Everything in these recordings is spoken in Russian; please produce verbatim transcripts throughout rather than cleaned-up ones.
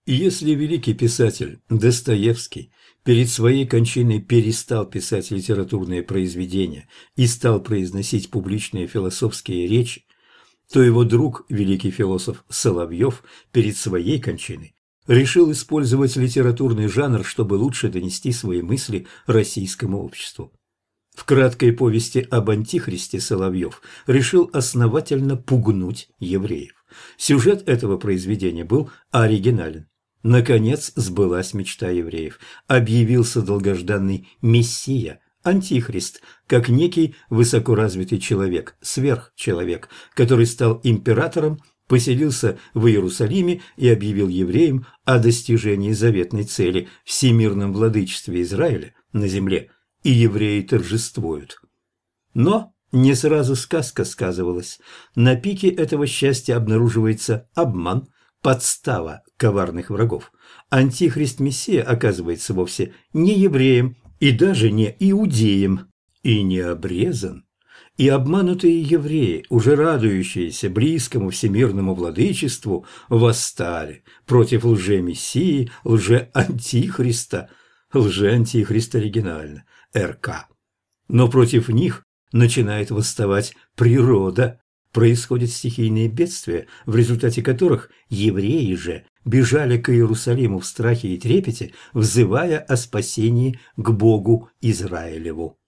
И если великий писатель Достоевский перед своей кончиной перестал писать литературные произведения и стал произносить публичные философские речи, то его друг, великий философ Соловьев, перед своей кончиной решил использовать литературный жанр, чтобы лучше донести свои мысли российскому обществу. В краткой повести об Антихристе Соловьев решил основательно пугнуть евреев. Сюжет этого произведения был оригинален. Наконец сбылась мечта евреев. Объявился долгожданный Мессия, Антихрист, как некий высокоразвитый человек, сверхчеловек, который стал императором, поселился в Иерусалиме и объявил евреям о достижении заветной цели – всемирном владычестве Израиля на земле, и евреи торжествуют. Но не сразу сказка сказывалась. На пике этого счастья обнаруживается обман, подстава коварных врагов. Антихрист-мессия оказывается вовсе не евреем и даже не иудеем, и не обрезан. И обманутые евреи, уже радующиеся близкому всемирному владычеству, восстали против лже-мессии, лже-антихриста, лже-антихрист оригинально, РК. Но против них начинает восставать природа. Происходят стихийные бедствия, в результате которых евреи же бежали к Иерусалиму в страхе и трепете, взывая о спасении к Богу Израилеву.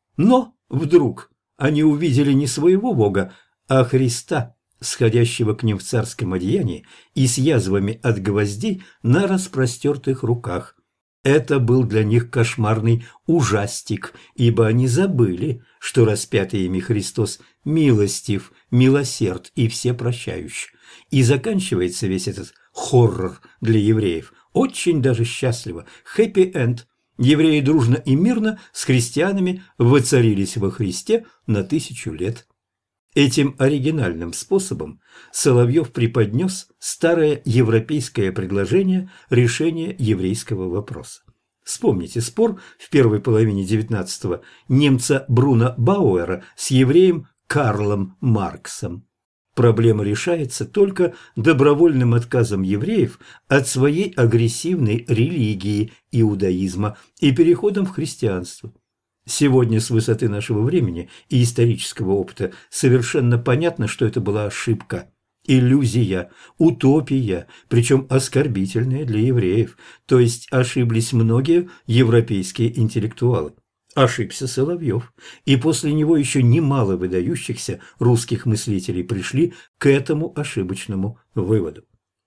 Но вдруг они увидели не своего Бога, а Христа, сходящего к ним в царском одеянии и с язвами от гвоздей на распростертых руках. Это был для них кошмарный ужастик, ибо они забыли, что распятый ими Христос милостив, милосерд и всепрощающий. И заканчивается весь этот хоррор для евреев очень даже счастливо, хэппи-энд. Евреи дружно и мирно с христианами воцарились во Христе на тысячу лет. Этим оригинальным способом Соловьев преподнес старое европейское предложение решения еврейского вопроса. Вспомните спор в первой половине девятнадцатого немца Бруно Бауэра с евреем Карлом Марксом. Проблема решается только добровольным отказом евреев от своей агрессивной религии иудаизма и переходом в христианство. Сегодня с высоты нашего времени и исторического опыта совершенно понятно, что это была ошибка, иллюзия, утопия, причем оскорбительная для евреев, то есть ошиблись многие европейские интеллектуалы. Ошибся Соловьев, и после него еще немало выдающихся русских мыслителей пришли к этому ошибочному выводу.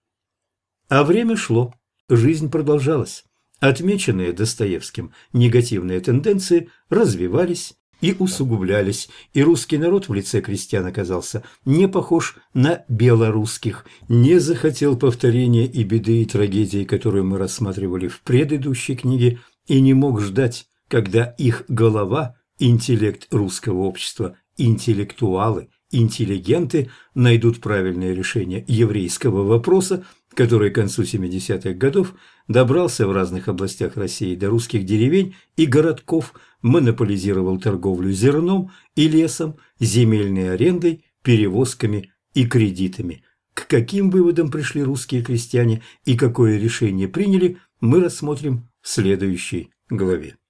А время шло, жизнь продолжалась. Отмеченные Достоевским негативные тенденции развивались и усугублялись, и русский народ в лице крестьян оказался не похож на белорусских, не захотел повторения и беды, и трагедии, которую мы рассматривали в предыдущей книге, и не мог ждать, когда их голова, интеллект русского общества, интеллектуалы, интеллигенты найдут правильное решение еврейского вопроса, который к концу семидесятых годов добрался в разных областях России до русских деревень и городков, монополизировал торговлю зерном и лесом, земельной арендой, перевозками и кредитами. К каким выводам пришли русские крестьяне и какое решение приняли, мы рассмотрим в следующей главе.